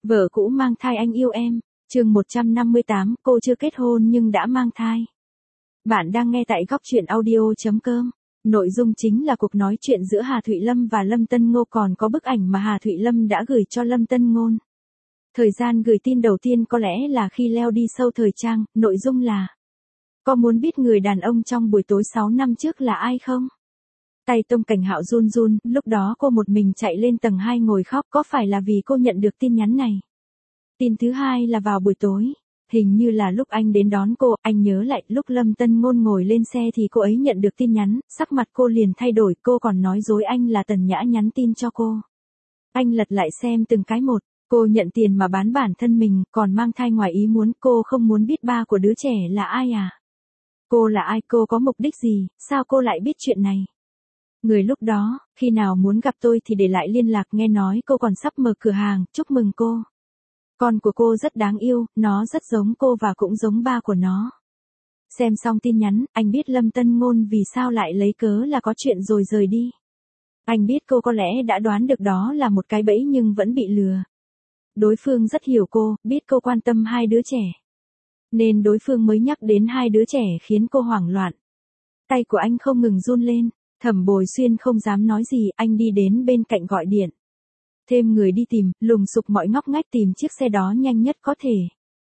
Vợ cũ mang thai anh yêu em. Chương 158, cô chưa kết hôn nhưng đã mang thai. Bạn đang nghe tại góc truyện audio.com. Nội dung chính là cuộc nói chuyện giữa Hà Thụy Lâm và Lâm Tân Ngô, còn có bức ảnh mà Hà Thụy Lâm đã gửi cho Lâm Tân Ngôn. Thời gian gửi tin đầu tiên có lẽ là khi leo đi sâu thời trang, nội dung là: có muốn biết người đàn ông trong buổi tối 6 năm trước là ai không? Tay Tông Cảnh Hạo run run, lúc đó cô một mình chạy lên tầng 2 ngồi khóc, có phải là vì cô nhận được tin nhắn này? Tin thứ hai là vào buổi tối, hình như là lúc anh đến đón cô, anh nhớ lại lúc Lâm Tân Ngôn ngồi lên xe thì cô ấy nhận được tin nhắn, sắc mặt cô liền thay đổi, cô còn nói dối anh là Tần Nhã nhắn tin cho cô. Anh lật lại xem từng cái một, cô nhận tiền mà bán bản thân mình, còn mang thai ngoài ý muốn, cô không muốn biết ba của đứa trẻ là ai à? Cô là ai, cô có mục đích gì, sao cô lại biết chuyện này? Người lúc đó, khi nào muốn gặp tôi thì để lại liên lạc, nghe nói cô còn sắp mở cửa hàng, chúc mừng cô. Con của cô rất đáng yêu, nó rất giống cô và cũng giống ba của nó. Xem xong tin nhắn, anh biết Lâm Tân Ngôn vì sao lại lấy cớ là có chuyện rồi rời đi. Anh biết cô có lẽ đã đoán được đó là một cái bẫy nhưng vẫn bị lừa. Đối phương rất hiểu cô, biết cô quan tâm hai đứa trẻ, nên đối phương mới nhắc đến hai đứa trẻ khiến cô hoảng loạn. Tay của anh không ngừng run lên, Thẩm Bồi Xuyên không dám nói gì, anh đi đến bên cạnh gọi điện. Thêm người đi tìm, lùng sục mọi ngóc ngách tìm chiếc xe đó nhanh nhất có thể.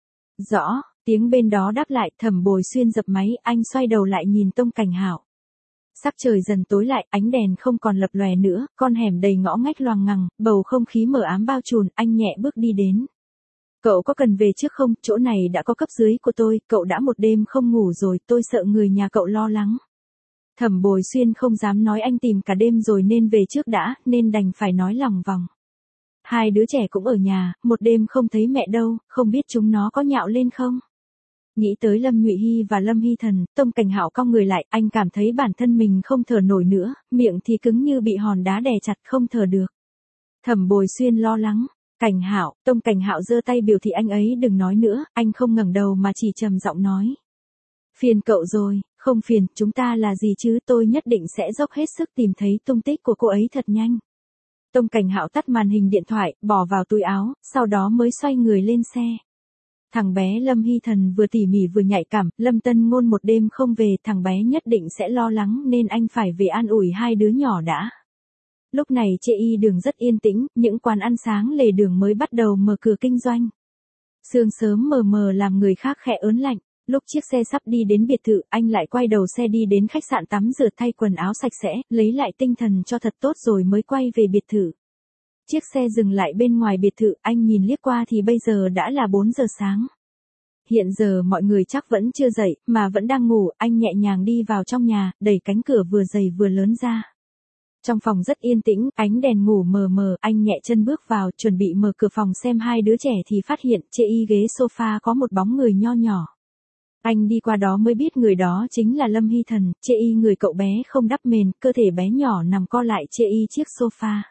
Rõ, tiếng bên đó đáp lại, Thẩm Bồi Xuyên dập máy, anh xoay đầu lại nhìn Tông Cảnh Hạo. Sắc trời dần tối lại, ánh đèn không còn lập lòe nữa, con hẻm đầy ngõ ngách loằng ngoằng, bầu không khí mờ ám bao trùm, anh nhẹ bước đi đến. Cậu có cần về trước không, chỗ này đã có cấp dưới của tôi, cậu đã một đêm không ngủ rồi, tôi sợ người nhà cậu lo lắng. Thẩm Bồi Xuyên không dám nói anh tìm cả đêm rồi nên về trước đã, nên đành phải nói lòng vòng. Hai đứa trẻ cũng ở nhà, một đêm không thấy mẹ đâu, không biết chúng nó có nhạo lên không? Nghĩ tới Lâm Nhụy Hy và Lâm Hy Thần, Tông Cảnh Hạo cong người lại, anh cảm thấy bản thân mình không thở nổi nữa, miệng thì cứng như bị hòn đá đè chặt không thở được. Thẩm Bồi Xuyên lo lắng. Cảnh Hạo, Tông Cảnh Hạo giơ tay biểu thị anh ấy đừng nói nữa, anh không ngẩng đầu mà chỉ trầm giọng nói. Phiền cậu rồi, không phiền, chúng ta là gì chứ, tôi nhất định sẽ dốc hết sức tìm thấy tung tích của cô ấy thật nhanh. Tông Cảnh Hạo tắt màn hình điện thoại, bỏ vào túi áo, sau đó mới xoay người lên xe. Thằng bé Lâm Hy Thần vừa tỉ mỉ vừa nhạy cảm, Lâm Tân Ngôn một đêm không về, thằng bé nhất định sẽ lo lắng nên anh phải về an ủi hai đứa nhỏ đã. Lúc này chợ y đường rất yên tĩnh, những quán ăn sáng lề đường mới bắt đầu mở cửa kinh doanh. Sương sớm mờ mờ làm người khác khẽ ớn lạnh. Lúc chiếc xe sắp đi đến biệt thự, anh lại quay đầu xe đi đến khách sạn tắm rửa thay quần áo sạch sẽ, lấy lại tinh thần cho thật tốt rồi mới quay về biệt thự. Chiếc xe dừng lại bên ngoài biệt thự, anh nhìn liếc qua thì bây giờ đã là 4 giờ sáng. Hiện giờ mọi người chắc vẫn chưa dậy, mà vẫn đang ngủ, anh nhẹ nhàng đi vào trong nhà, đẩy cánh cửa vừa dày vừa lớn ra. Trong phòng rất yên tĩnh, ánh đèn ngủ mờ mờ, anh nhẹ chân bước vào, chuẩn bị mở cửa phòng xem hai đứa trẻ thì phát hiện trên ghế sofa có một bóng người nho nhỏ. Anh đi qua đó mới biết người đó chính là Lâm Hy Thần, chê y người cậu bé không đắp mền, cơ thể bé nhỏ nằm co lại chê y chiếc sofa.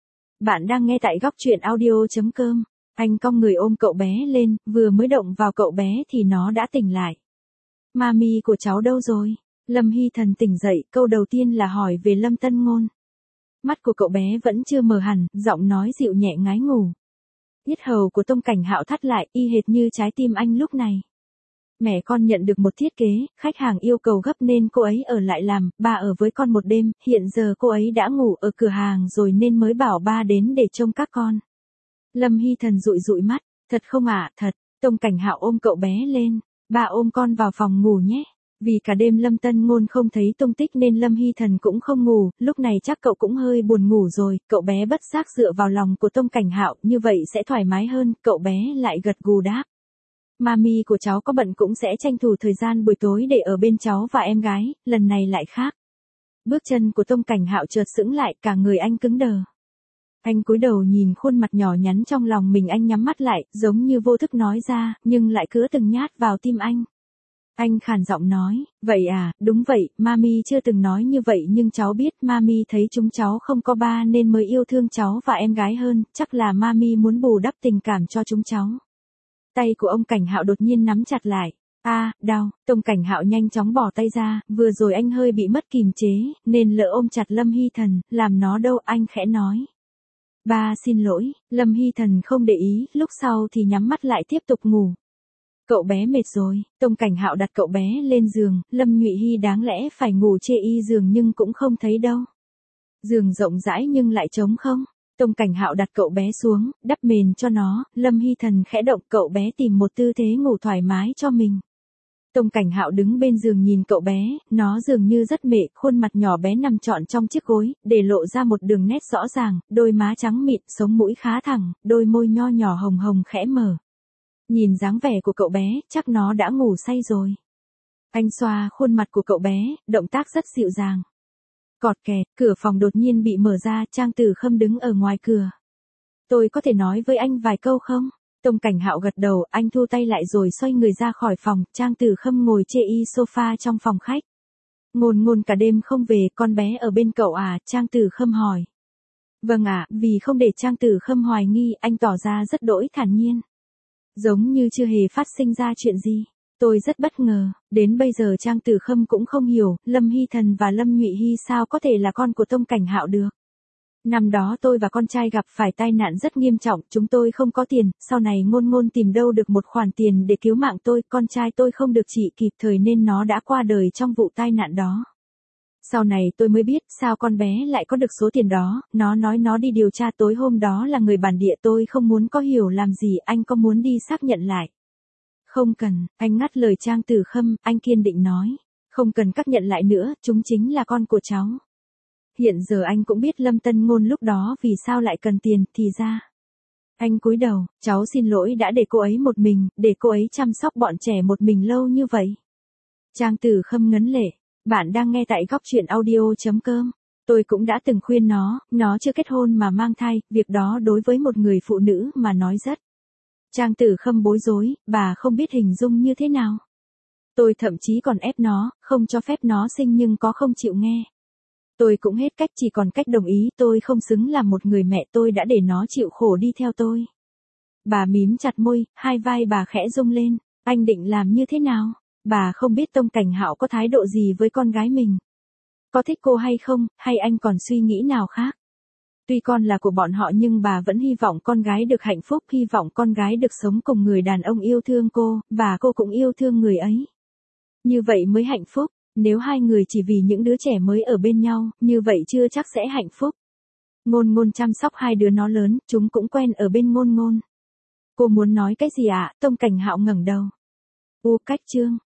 Bạn đang nghe tại góc truyện audio.com. Anh cong người ôm cậu bé lên, vừa mới động vào cậu bé thì nó đã tỉnh lại. Mami của cháu đâu rồi? Lâm Hy Thần tỉnh dậy, câu đầu tiên là hỏi về Lâm Tân Ngôn. Mắt của cậu bé vẫn chưa mở hẳn, giọng nói dịu nhẹ ngái ngủ. Yết hầu của Tông Cảnh Hạo thắt lại, y hệt như trái tim anh lúc này. Mẹ con nhận được một thiết kế, khách hàng yêu cầu gấp nên cô ấy ở lại làm, ba ở với con một đêm, hiện giờ cô ấy đã ngủ ở cửa hàng rồi nên mới bảo ba đến để trông các con. Lâm Hy Thần dụi dụi mắt, thật không ạ, thật. Tông Cảnh Hạo ôm cậu bé lên, ba ôm con vào phòng ngủ nhé. Vì cả đêm Lâm Tân Ngôn không thấy tung tích nên Lâm Hy Thần cũng không ngủ, lúc này chắc cậu cũng hơi buồn ngủ rồi, cậu bé bất giác dựa vào lòng của Tông Cảnh Hạo, như vậy sẽ thoải mái hơn, cậu bé lại gật gù đáp. Mami của cháu có bận cũng sẽ tranh thủ thời gian buổi tối để ở bên cháu và em gái, lần này lại khác. Bước chân của Tông Cảnh Hạo chợt sững lại, cả người anh cứng đờ. Anh cúi đầu nhìn khuôn mặt nhỏ nhắn trong lòng mình, anh nhắm mắt lại, giống như vô thức nói ra, nhưng lại cứa từng nhát vào tim anh. Anh khàn giọng nói, vậy à, đúng vậy, Mami chưa từng nói như vậy nhưng cháu biết Mami thấy chúng cháu không có ba nên mới yêu thương cháu và em gái hơn, chắc là Mami muốn bù đắp tình cảm cho chúng cháu. Tay của ông Cảnh Hạo đột nhiên nắm chặt lại. Đau, Tông Cảnh Hạo nhanh chóng bỏ tay ra, vừa rồi anh hơi bị mất kìm chế, nên lỡ ôm chặt Lâm Hy Thần, làm nó đâu, anh khẽ nói. Ba xin lỗi, Lâm Hy Thần không để ý, lúc sau thì nhắm mắt lại tiếp tục ngủ. Cậu bé mệt rồi, Tông Cảnh Hạo đặt cậu bé lên giường, Lâm Nhụy Hy đáng lẽ phải ngủ chê y giường nhưng cũng không thấy đâu. Giường rộng rãi nhưng lại trống không. Tông Cảnh Hạo đặt cậu bé xuống, đắp mền cho nó, Lâm Hy Thần khẽ động cậu bé tìm một tư thế ngủ thoải mái cho mình. Tông Cảnh Hạo đứng bên giường nhìn cậu bé, nó dường như rất mệt, khuôn mặt nhỏ bé nằm trọn trong chiếc gối, để lộ ra một đường nét rõ ràng, đôi má trắng mịn, sống mũi khá thẳng, đôi môi nho nhỏ hồng hồng khẽ mở. Nhìn dáng vẻ của cậu bé, chắc nó đã ngủ say rồi. Anh xoa khuôn mặt của cậu bé, động tác rất dịu dàng. Cọt kẹt, cửa phòng đột nhiên bị mở ra, Trang Tử Khâm đứng ở ngoài cửa. Tôi có thể nói với anh vài câu không? Tông Cảnh Hạo gật đầu, anh thu tay lại rồi xoay người ra khỏi phòng, Trang Tử Khâm ngồi chê y sofa trong phòng khách. Ngôn Ngôn cả đêm không về, con bé ở bên cậu à, Trang Tử Khâm hỏi. Vâng ạ, vì không để Trang Tử Khâm hoài nghi, anh tỏ ra rất đỗi thản nhiên. Giống như chưa hề phát sinh ra chuyện gì. Tôi rất bất ngờ, đến bây giờ Trang Tử Khâm cũng không hiểu, Lâm Hy Thần và Lâm Nhụy Hy sao có thể là con của Tông Cảnh Hạo được. Năm đó tôi và con trai gặp phải tai nạn rất nghiêm trọng, chúng tôi không có tiền, sau này Ngôn Ngôn tìm đâu được một khoản tiền để cứu mạng tôi, con trai tôi không được trị kịp thời nên nó đã qua đời trong vụ tai nạn đó. Sau này tôi mới biết sao con bé lại có được số tiền đó, nó nói nó đi điều tra tối hôm đó là người bản địa, tôi không muốn có hiểu làm gì, anh có muốn đi xác nhận lại. Không cần, anh ngắt lời Trang Tử Khâm, anh kiên định nói. Không cần xác nhận lại nữa, chúng chính là con của cháu. Hiện giờ anh cũng biết Lâm Tân Ngôn lúc đó vì sao lại cần tiền, thì ra. Anh cúi đầu, cháu xin lỗi đã để cô ấy một mình, để cô ấy chăm sóc bọn trẻ một mình lâu như vậy. Trang Tử Khâm ngấn lệ, bạn đang nghe tại góc truyện audio.com. Tôi cũng đã từng khuyên nó chưa kết hôn mà mang thai, việc đó đối với một người phụ nữ mà nói rất. Trang Tử Khâm bối rối, bà không biết hình dung như thế nào. Tôi thậm chí còn ép nó, không cho phép nó sinh nhưng có không chịu nghe. Tôi cũng hết cách, chỉ còn cách đồng ý, tôi không xứng làm một người mẹ, tôi đã để nó chịu khổ đi theo tôi. Bà mím chặt môi, hai vai bà khẽ rung lên, anh định làm như thế nào? Bà không biết Tông Cảnh Hạo có thái độ gì với con gái mình. Có thích cô hay không, hay anh còn suy nghĩ nào khác? Tuy con là của bọn họ nhưng bà vẫn hy vọng con gái được hạnh phúc, hy vọng con gái được sống cùng người đàn ông yêu thương cô, và cô cũng yêu thương người ấy. Như vậy mới hạnh phúc, nếu hai người chỉ vì những đứa trẻ mới ở bên nhau, như vậy chưa chắc sẽ hạnh phúc. Ngôn Ngôn chăm sóc hai đứa nó lớn, chúng cũng quen ở bên Ngôn Ngôn. Cô muốn nói cái gì ạ? Tông Cảnh Hạo ngẩng đầu. Cách chương